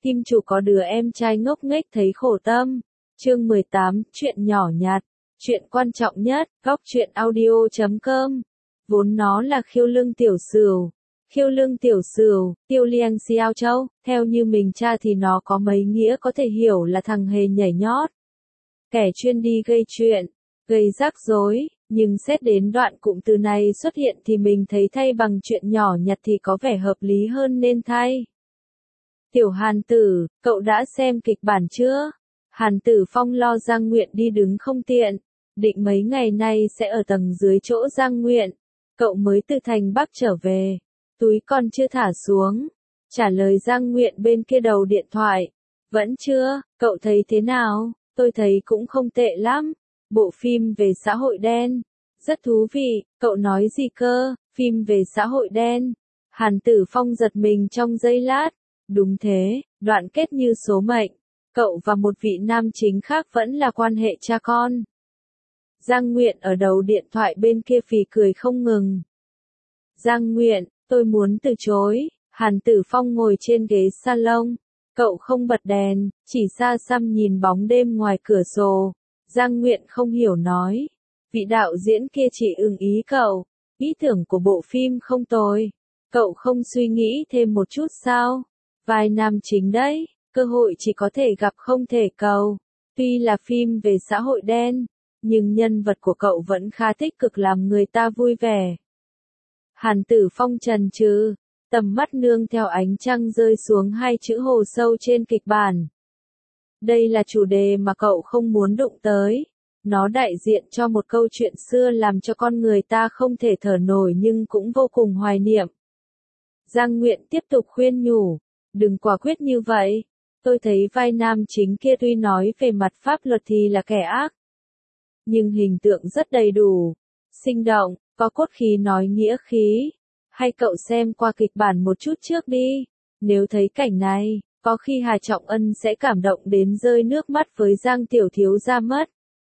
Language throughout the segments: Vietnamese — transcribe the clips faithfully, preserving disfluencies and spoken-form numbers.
Kim chủ có đứa em trai ngốc nghếch thấy khổ tâm. Chương mười tám, chuyện nhỏ nhặt. Chuyện quan trọng nhất, góc chuyện audio chấm com. Vốn nó là khiêu lương tiểu sửu. Khiêu lương tiểu sửu, tiêu liang xiao châu, theo như mình tra thì nó có mấy nghĩa có thể hiểu là thằng hề nhảy nhót. Kẻ chuyên đi gây chuyện, gây rắc rối, nhưng xét đến đoạn cụm từ này xuất hiện thì mình thấy thay bằng chuyện nhỏ nhặt thì có vẻ hợp lý hơn nên thay. Tiểu Hàn Tử, cậu đã xem kịch bản chưa? Hàn Tử Phong lo Giang Nguyện đi đứng không tiện, định mấy ngày nay sẽ ở tầng dưới chỗ Giang Nguyện. Cậu mới từ thành Bắc trở về, túi còn chưa thả xuống. Trả lời Giang Nguyện bên kia đầu điện thoại. Vẫn chưa, cậu thấy thế nào? Tôi thấy cũng không tệ lắm. Bộ phim về xã hội đen. Rất thú vị, cậu nói gì cơ? Phim về xã hội đen. Hàn Tử Phong giật mình trong giây lát. Đúng thế, đoạn kết như số mệnh. Cậu và một vị nam chính khác vẫn là quan hệ cha con. Giang Nguyện ở đầu điện thoại bên kia phì cười không ngừng. Giang Nguyện, tôi muốn từ chối. Hàn Tử Phong ngồi trên ghế salon. Cậu không bật đèn, chỉ xa xăm nhìn bóng đêm ngoài cửa sổ. Giang Nguyện không hiểu nói. Vị đạo diễn kia chỉ ưng ý cậu. Ý tưởng của bộ phim không tồi. Cậu không suy nghĩ thêm một chút sao? Vai nam chính đấy, cơ hội chỉ có thể gặp không thể cầu. Tuy là phim về xã hội đen, nhưng nhân vật của cậu vẫn khá tích cực làm người ta vui vẻ. Hàn Tử Phong chần chừ, tầm mắt nương theo ánh trăng rơi xuống hai chữ hồ sâu trên kịch bản. Đây là chủ đề mà cậu không muốn đụng tới. Nó đại diện cho một câu chuyện xưa làm cho con người ta không thể thở nổi nhưng cũng vô cùng hoài niệm. Giang Nguyện tiếp tục khuyên nhủ. Đừng quả quyết như vậy. Tôi thấy vai nam chính kia tuy nói về mặt pháp luật thì là kẻ ác. Nhưng hình tượng rất đầy đủ, sinh động, có cốt khí nói nghĩa khí. Hay cậu xem qua kịch bản một chút trước đi. Nếu thấy cảnh này, có khi Hà Trọng Ân sẽ cảm động đến rơi nước mắt với Giang Tiểu Thiếu gia mất.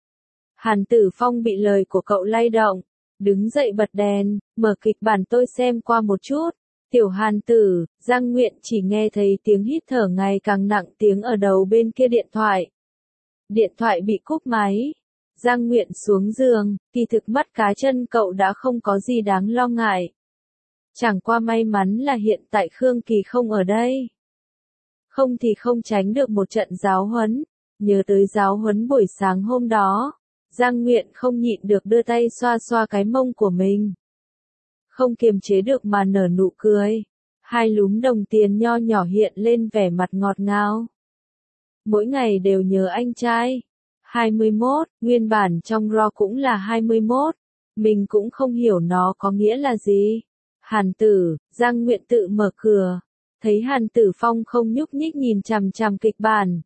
Hàn Tử Phong bị lời của cậu lay động. Đứng dậy bật đèn, mở kịch bản tôi xem qua một chút. Tiểu Hàn Tử, Giang Nguyện chỉ nghe thấy tiếng hít thở ngày càng nặng tiếng ở đầu bên kia điện thoại. Điện thoại bị cúp máy. Giang Nguyện xuống giường, kỳ thực mắt cá chân cậu đã không có gì đáng lo ngại. Chẳng qua may mắn là hiện tại Khương Kỳ không ở đây. Không thì không tránh được một trận giáo huấn. Nhớ tới giáo huấn buổi sáng hôm đó, Giang Nguyện không nhịn được đưa tay xoa xoa cái mông của mình. Không kiềm chế được mà nở nụ cười. Hai lúm đồng tiền nho nhỏ hiện lên vẻ mặt ngọt ngào. Mỗi ngày đều nhớ anh trai. hai mươi mốt, nguyên bản trong ro cũng là hai mươi mốt. Mình cũng không hiểu nó có nghĩa là gì. Hàn Tử, Giang Nguyện tự mở cửa. Thấy Hàn Tử Phong không nhúc nhích nhìn chằm chằm kịch bản.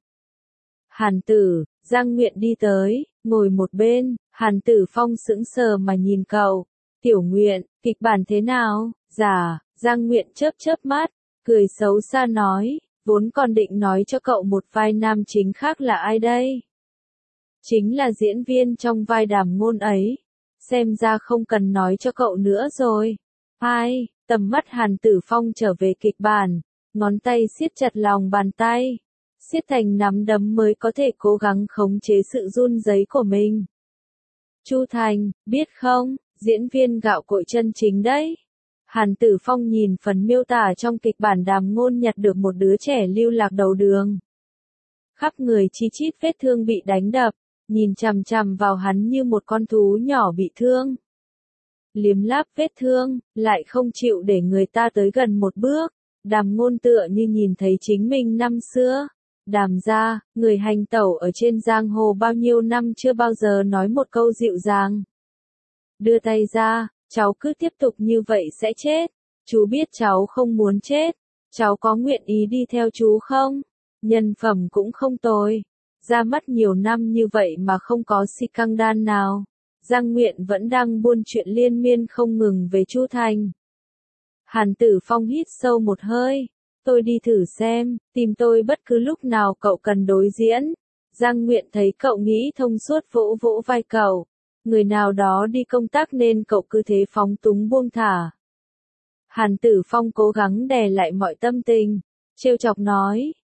Hàn Tử, Giang Nguyện đi tới, ngồi một bên. Hàn Tử Phong sững sờ mà nhìn cậu. Tiểu Nguyện, kịch bản thế nào? Dạ, Giang Nguyện chớp chớp mắt, cười xấu xa nói, vốn còn định nói cho cậu một vai nam chính khác là ai đây? Chính là diễn viên trong vai Đàm Ngôn ấy. Xem ra không cần nói cho cậu nữa rồi. Ai, tầm mắt Hàn Tử Phong trở về kịch bản, ngón tay siết chặt lòng bàn tay. Siết thành nắm đấm mới có thể cố gắng khống chế sự run rẩy của mình. Chu Thành, biết không? Diễn viên gạo cội chân chính đấy. Hàn Tử Phong nhìn phần miêu tả trong kịch bản Đàm Ngôn nhặt được một đứa trẻ lưu lạc đầu đường. Khắp người chi chít vết thương bị đánh đập, nhìn chằm chằm vào hắn như một con thú nhỏ bị thương. Liếm láp vết thương, lại không chịu để người ta tới gần một bước. Đàm Ngôn tựa như nhìn thấy chính mình năm xưa. Đàm gia, người hành tẩu ở trên giang hồ bao nhiêu năm chưa bao giờ nói một câu dịu dàng. Đưa tay ra, cháu cứ tiếp tục như vậy sẽ chết. Chú biết cháu không muốn chết. Cháu có nguyện ý đi theo chú không? Nhân phẩm cũng không tồi. Ra mắt nhiều năm như vậy mà không có si căng đan nào. Giang Nguyện vẫn đang buôn chuyện liên miên không ngừng về Chu Thành. Hàn Tử Phong hít sâu một hơi. Tôi đi thử xem, tìm tôi bất cứ lúc nào cậu cần đối diễn. Giang Nguyện thấy cậu nghĩ thông suốt vỗ vỗ vai cậu. Người nào đó đi công tác nên cậu cứ thế phóng túng buông thả. Hàn Tử Phong cố gắng đè lại mọi tâm tình. Trêu chọc nói,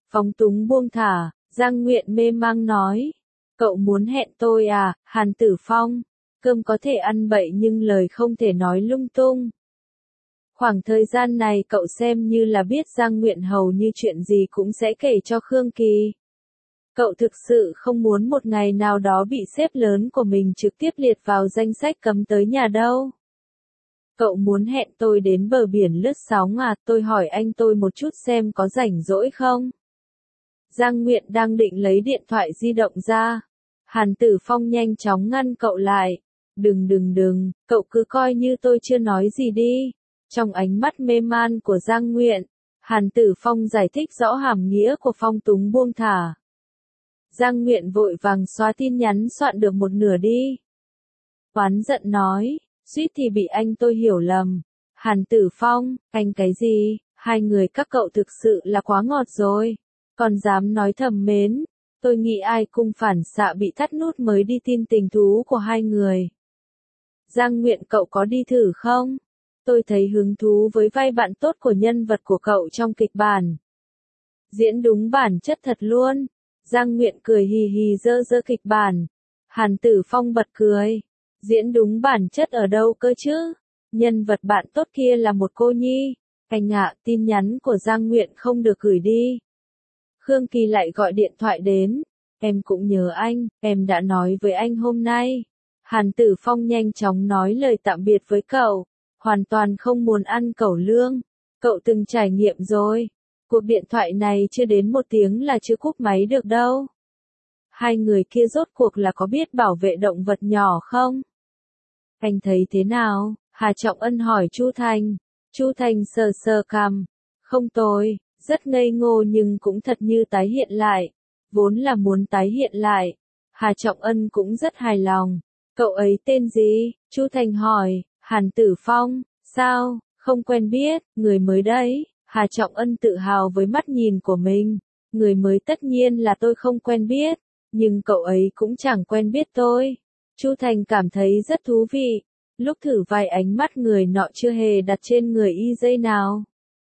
Phóng túng buông thả, Giang Nguyện mê mang nói. Cậu muốn hẹn tôi à, Hàn Tử Phong? Cơm có thể ăn bậy nhưng lời không thể nói lung tung. Khoảng thời gian này cậu xem như là biết Giang Nguyện hầu như chuyện gì cũng sẽ kể cho Khương Kỳ. Cậu thực sự không muốn một ngày nào đó bị sếp lớn của mình trực tiếp liệt vào danh sách cấm tới nhà đâu. Cậu muốn hẹn tôi đến bờ biển lướt sóng à, tôi hỏi anh tôi một chút xem có rảnh rỗi không? Giang Nguyện đang định lấy điện thoại di động ra. Hàn Tử Phong nhanh chóng ngăn cậu lại. Đừng đừng đừng, cậu cứ coi như tôi chưa nói gì đi. Trong ánh mắt mê man của Giang Nguyện, Hàn Tử Phong giải thích rõ hàm nghĩa của phong túng buông thả. Giang Nguyện vội vàng xóa tin nhắn soạn được một nửa đi. Oán giận nói, suýt thì bị anh tôi hiểu lầm. Hàn Tử Phong, anh cái gì, hai người các cậu thực sự là quá ngọt rồi. Còn dám nói thầm mến, tôi nghĩ ai cung phản xạ bị thắt nút mới đi tin tình thú của hai người. Giang Nguyện cậu có đi thử không? Tôi thấy hứng thú với vai bạn tốt của nhân vật của cậu trong kịch bản. Diễn đúng bản chất thật luôn. Giang Nguyện cười hì hì dơ dơ kịch bản. Hàn Tử Phong bật cười. Diễn đúng bản chất ở đâu cơ chứ? Nhân vật bạn tốt kia là một cô nhi. Anh ạ, tin nhắn của Giang Nguyện không được gửi đi. Khương Kỳ lại gọi điện thoại đến. Em cũng nhớ anh, em đã nói với anh hôm nay. Hàn Tử Phong nhanh chóng nói lời tạm biệt với cậu. Hoàn toàn không muốn ăn cẩu lương. Cậu từng trải nghiệm rồi. Cuộc điện thoại này chưa đến một tiếng là chưa cúp máy được đâu. Hai người kia rốt cuộc là có biết bảo vệ động vật nhỏ không? Anh thấy thế nào? Hà Trọng Ân hỏi Chu Thành. Chu Thành sờ sờ cằm. Không tồi, rất ngây ngô nhưng cũng thật như tái hiện lại. Vốn là muốn tái hiện lại. Hà Trọng Ân cũng rất hài lòng. Cậu ấy tên gì? Chu Thành hỏi. Hàn Tử Phong. Sao? Không quen biết, người mới đấy. Hà Trọng Ân tự hào với mắt nhìn của mình. Người mới tất nhiên là tôi không quen biết. Nhưng cậu ấy cũng chẳng quen biết tôi. Chu Thành cảm thấy rất thú vị. Lúc thử vài ánh mắt người nọ chưa hề đặt trên người y giây nào.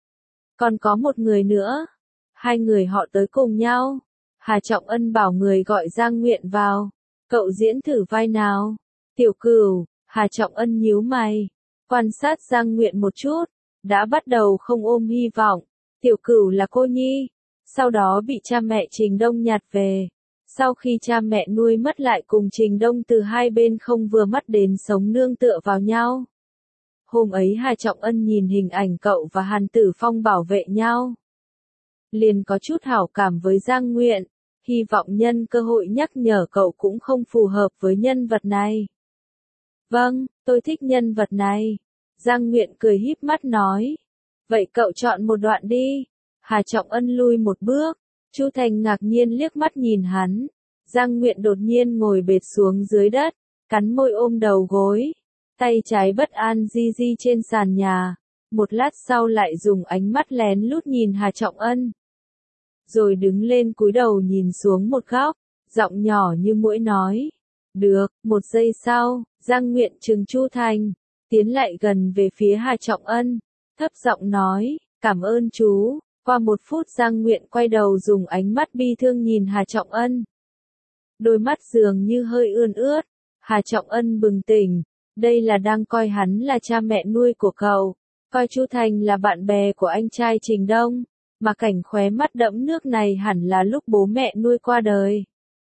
Còn có một người nữa. Hai người họ tới cùng nhau. Hà Trọng Ân bảo người gọi Giang Nguyện vào. Cậu diễn thử vai nào? Tiểu Cửu. Hà Trọng Ân nhíu mày. Quan sát Giang Nguyện một chút. Đã bắt đầu không ôm hy vọng. Tiểu Cửu là cô nhi. Sau đó bị cha mẹ Trình Đông nhặt về. Sau khi cha mẹ nuôi mất lại cùng Trình Đông từ hai bên không vừa mắt đến sống nương tựa vào nhau. Hôm ấy Hà Trọng Ân nhìn hình ảnh cậu và Hàn Tử Phong bảo vệ nhau. Liền có chút hảo cảm với Giang Nguyện. Hy vọng nhân cơ hội nhắc nhở cậu cũng không phù hợp với nhân vật này. Vâng, tôi thích nhân vật này. Giang Nguyện cười híp mắt nói. Vậy cậu chọn một đoạn đi. Hà Trọng Ân lui một bước. Chu Thành ngạc nhiên liếc mắt nhìn hắn. Giang Nguyện đột nhiên ngồi bệt xuống dưới đất. Cắn môi ôm đầu gối. Tay trái bất an di di trên sàn nhà. Một lát sau lại dùng ánh mắt lén lút nhìn Hà Trọng Ân. Rồi đứng lên cúi đầu nhìn xuống một góc. Giọng nhỏ như muỗi nói. Được, một giây sau, Giang Nguyện trừng Chu Thành. Tiến lại gần về phía Hà Trọng Ân. Thấp giọng nói, cảm ơn chú. Qua một phút Giang Nguyện quay đầu dùng ánh mắt bi thương nhìn Hà Trọng Ân. Đôi mắt dường như hơi ươn ướt. Hà Trọng Ân bừng tỉnh. Đây là đang coi hắn là cha mẹ nuôi của cậu. Coi Chu Thành là bạn bè của anh trai Trình Đông. Mà cảnh khóe mắt đẫm nước này hẳn là lúc bố mẹ nuôi qua đời.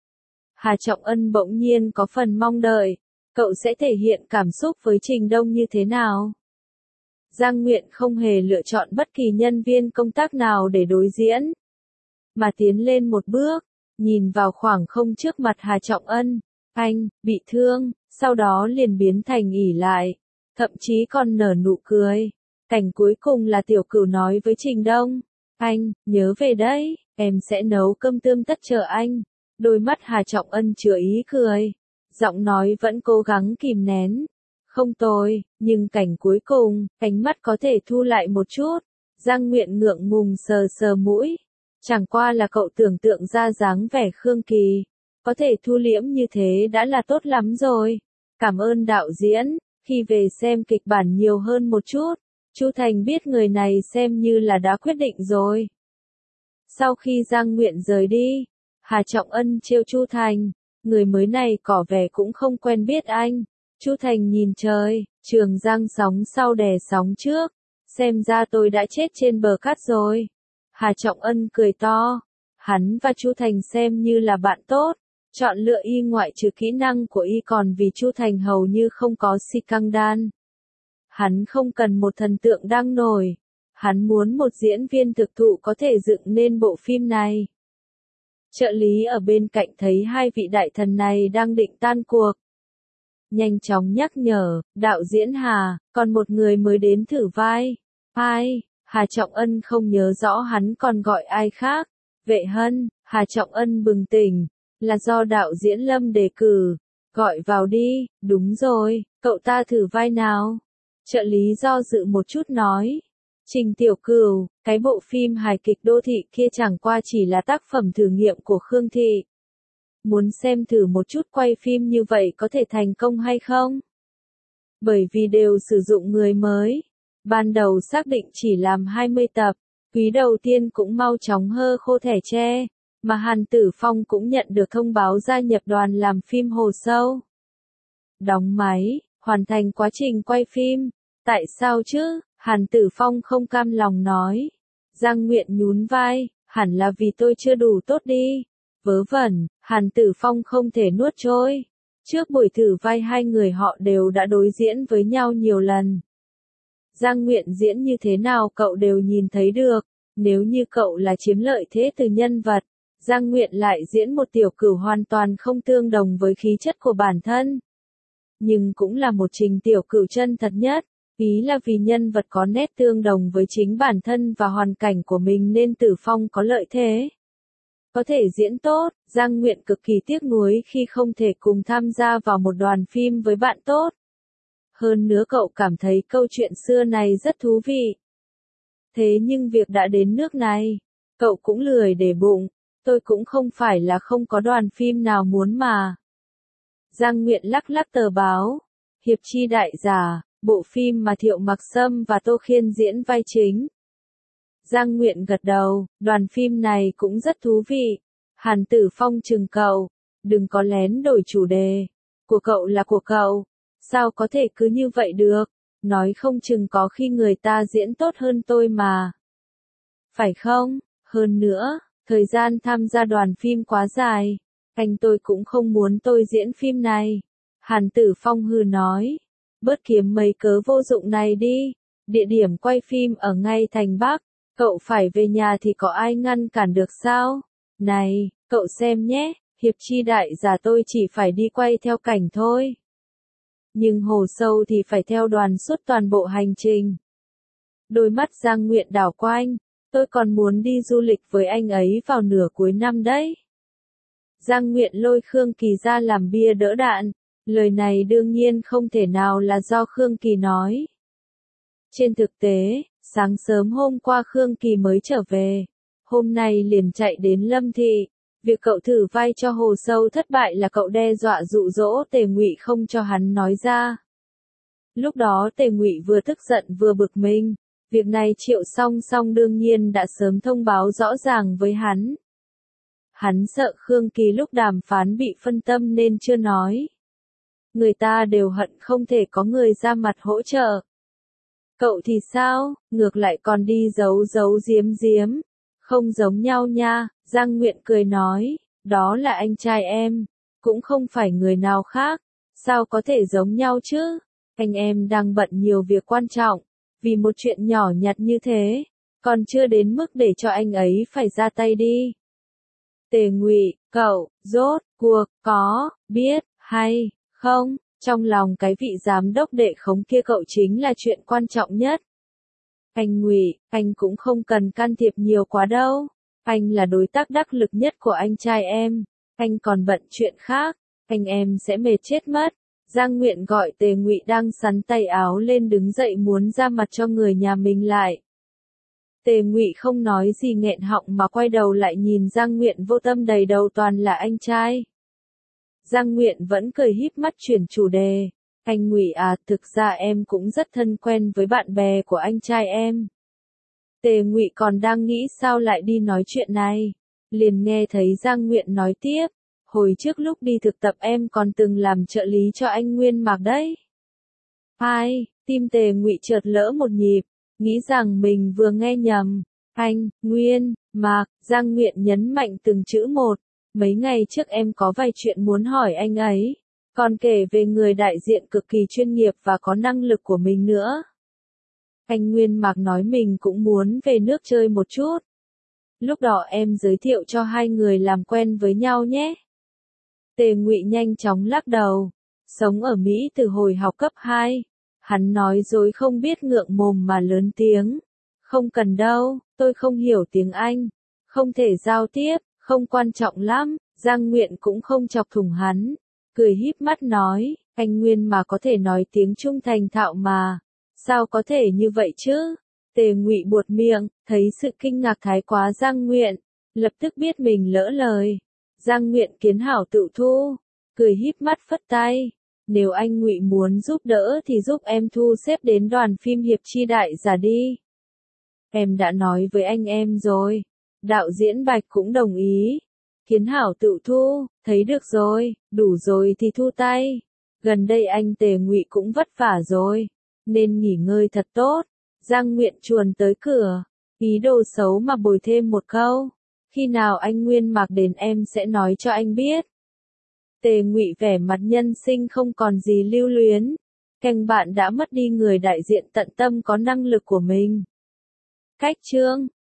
Hà Trọng Ân bỗng nhiên có phần mong đợi. Cậu sẽ thể hiện cảm xúc với Trình Đông như thế nào? Giang Nguyện không hề lựa chọn bất kỳ nhân viên công tác nào để đối diễn. Mà tiến lên một bước, nhìn vào khoảng không trước mặt Hà Trọng Ân. Anh, bị thương, sau đó liền biến thành ỉ lại. Thậm chí còn nở nụ cười. Cảnh cuối cùng là Tiểu Cửu nói với Trình Đông. Anh, nhớ về đấy, em sẽ nấu cơm tươm tất chờ anh. Đôi mắt Hà Trọng Ân chứa ý cười. Giọng nói vẫn cố gắng kìm nén. Không tồi, nhưng cảnh cuối cùng, ánh mắt có thể thu lại một chút. Giang Nguyện ngượng ngùng sờ sờ mũi. Chẳng qua là cậu tưởng tượng ra dáng vẻ Khương Kỳ. Có thể thu liễm như thế đã là tốt lắm rồi. Cảm ơn đạo diễn, khi về xem kịch bản nhiều hơn một chút. Chu Thành biết người này xem như là đã quyết định rồi. Sau khi Giang Nguyện rời đi, Hà Trọng Ân trêu Chu Thành, người mới này có vẻ cũng không quen biết anh. Chu Thành nhìn trời, Trường Giang sóng sau đè sóng trước, xem ra tôi đã chết trên bờ cát rồi. Hà Trọng Ân cười to, hắn và Chu Thành xem như là bạn tốt, chọn lựa y ngoại trừ kỹ năng của y còn vì Chu Thành hầu như không có si căng đan. Hắn không cần một thần tượng đang nổi, hắn muốn một diễn viên thực thụ có thể dựng nên bộ phim này. Trợ lý ở bên cạnh thấy hai vị đại thần này đang định tan cuộc. Nhanh chóng nhắc nhở, đạo diễn Hà, còn một người mới đến thử vai. Ai? Hà Trọng Ân không nhớ rõ hắn còn gọi ai khác. Vệ Hân, Hà Trọng Ân bừng tỉnh, là do đạo diễn Lâm đề cử. Gọi vào đi, đúng rồi, cậu ta thử vai nào? Trợ lý do dự một chút nói. Trình Tiểu Cửu, cái bộ phim hài kịch đô thị kia chẳng qua chỉ là tác phẩm thử nghiệm của Khương Thị. Muốn xem thử một chút quay phim như vậy có thể thành công hay không? Bởi vì đều sử dụng người mới. Ban đầu xác định chỉ làm hai mươi tập, quý đầu tiên cũng mau chóng hơ khô thẻ tre, mà Hàn Tử Phong cũng nhận được thông báo gia nhập đoàn làm phim Hồ Sâu. Đóng máy, hoàn thành quá trình quay phim. Tại sao chứ? Hàn Tử Phong không cam lòng nói. Giang Nguyện nhún vai, hẳn là vì tôi chưa đủ tốt đi. Vớ vẩn, Hàn Tử Phong không thể nuốt trôi. Trước buổi thử vai hai người họ đều đã đối diễn với nhau nhiều lần. Giang Nguyện diễn như thế nào cậu đều nhìn thấy được. Nếu như cậu là chiếm lợi thế từ nhân vật, Giang Nguyện lại diễn một tiểu cửu hoàn toàn không tương đồng với khí chất của bản thân. Nhưng cũng là một trình tiểu cửu chân thật nhất. Ý là vì nhân vật có nét tương đồng với chính bản thân và hoàn cảnh của mình nên Tử Phong có lợi thế. Có thể diễn tốt, Giang Nguyện cực kỳ tiếc nuối khi không thể cùng tham gia vào một đoàn phim với bạn tốt. Hơn nữa cậu cảm thấy câu chuyện xưa này rất thú vị. Thế nhưng việc đã đến nước này, cậu cũng lười để bụng, tôi cũng không phải là không có đoàn phim nào muốn mà. Giang Nguyện lắc lắc tờ báo, Hiệp Chi Đại Giả, bộ phim mà Thiệu Mặc Sâm và Tô Khiên diễn vai chính. Giang Nguyện gật đầu, đoàn phim này cũng rất thú vị. Hàn Tử Phong chừng cậu, đừng có lén đổi chủ đề. Của cậu là của cậu, sao có thể cứ như vậy được, nói không chừng có khi người ta diễn tốt hơn tôi mà. Phải không? Hơn nữa, thời gian tham gia đoàn phim quá dài, anh tôi cũng không muốn tôi diễn phim này. Hàn Tử Phong hừ nói, bớt kiếm mấy cớ vô dụng này đi, địa điểm quay phim ở ngay thành Bắc. Cậu phải về nhà thì có ai ngăn cản được sao? Này, cậu xem nhé, Hiệp Chi Đại Giả tôi chỉ phải đi quay theo cảnh thôi. Nhưng Hồ Sâu thì phải theo đoàn suốt toàn bộ hành trình. Đôi mắt Giang Nguyện đảo quanh, tôi còn muốn đi du lịch với anh ấy vào nửa cuối năm đấy. Giang Nguyện lôi Khương Kỳ ra làm bia đỡ đạn, lời này đương nhiên không thể nào là do Khương Kỳ nói. Trên thực tế, sáng sớm hôm qua Khương Kỳ mới trở về, hôm nay liền chạy đến Lâm Thị. Việc cậu thử vai cho Hồ Sâu thất bại là cậu đe dọa dụ dỗ Tề Ngụy không cho hắn nói ra. Lúc đó Tề Ngụy vừa tức giận vừa bực mình, việc này Triệu Song Song đương nhiên đã sớm thông báo rõ ràng với hắn. Hắn sợ Khương Kỳ lúc đàm phán bị phân tâm nên chưa nói. Người ta đều hận không thể có người ra mặt hỗ trợ. Cậu thì sao, ngược lại còn đi giấu giấu giếm giếm. Không giống nhau nha, Giang Nguyện cười nói, đó là anh trai em, cũng không phải người nào khác, sao có thể giống nhau chứ, anh em đang bận nhiều việc quan trọng, vì một chuyện nhỏ nhặt như thế, còn chưa đến mức để cho anh ấy phải ra tay đi. Tề Ngụy, cậu, rốt cuộc, có, biết, hay, không, trong lòng cái vị giám đốc đệ khống kia cậu chính là chuyện quan trọng nhất. Anh Ngụy, anh cũng không cần can thiệp nhiều quá đâu. Anh là đối tác đắc lực nhất của anh trai em. Anh còn bận chuyện khác, anh em sẽ mệt chết mất. Giang Nguyện gọi Tề Ngụy đang sắn tay áo lên đứng dậy muốn ra mặt cho người nhà mình lại. Tề Ngụy không nói gì nghẹn họng mà quay đầu lại nhìn Giang Nguyện vô tâm đầy đầu toàn là anh trai. Giang Nguyện vẫn cười híp mắt chuyển chủ đề. Anh Ngụy à, thực ra em cũng rất thân quen với bạn bè của anh trai em. Tề Ngụy còn đang nghĩ sao lại đi nói chuyện này, liền nghe thấy Giang Nguyện nói tiếp, hồi trước lúc đi thực tập em còn từng làm trợ lý cho anh Nguyên Mạc đấy. Ai, tim Tề Ngụy chợt lỡ một nhịp, nghĩ rằng mình vừa nghe nhầm. Anh, Nguyên, Mạc, Giang Nguyện nhấn mạnh từng chữ một. Mấy ngày trước em có vài chuyện muốn hỏi anh ấy, còn kể về người đại diện cực kỳ chuyên nghiệp và có năng lực của mình nữa. Anh Nguyên Mạc nói mình cũng muốn về nước chơi một chút. Lúc đó em giới thiệu cho hai người làm quen với nhau nhé. Tề Ngụy nhanh chóng lắc đầu. Sống ở Mỹ từ hồi học cấp hai. Hắn nói dối không biết ngượng mồm mà lớn tiếng. Không cần đâu, tôi không hiểu tiếng Anh. Không thể giao tiếp, không quan trọng lắm. Giang Nguyện cũng không chọc thủng hắn. Cười híp mắt nói, anh Nguyên mà có thể nói tiếng Trung thành thạo mà. Sao có thể như vậy chứ? Tề Ngụy buột miệng, thấy sự kinh ngạc thái quá Giang Nguyện. Lập tức biết mình lỡ lời. Giang Nguyện kiến hảo tự thu. Cười híp mắt phất tay. Nếu anh Ngụy muốn giúp đỡ thì giúp em thu xếp đến đoàn phim Hiệp Chi Đại Giả đi. Em đã nói với anh em rồi. Đạo diễn Bạch cũng đồng ý. Kiến hảo tự thu, thấy được rồi, đủ rồi thì thu tay. Gần đây anh Tề Ngụy cũng vất vả rồi, nên nghỉ ngơi thật tốt. Giang Nguyện chuồn tới cửa, ý đồ xấu mà bồi thêm một câu. Khi nào anh Nguyên Mạc đến em sẽ nói cho anh biết. Tề Ngụy vẻ mặt nhân sinh không còn gì lưu luyến. Canh bạn đã mất đi người đại diện tận tâm có năng lực của mình. Cách chương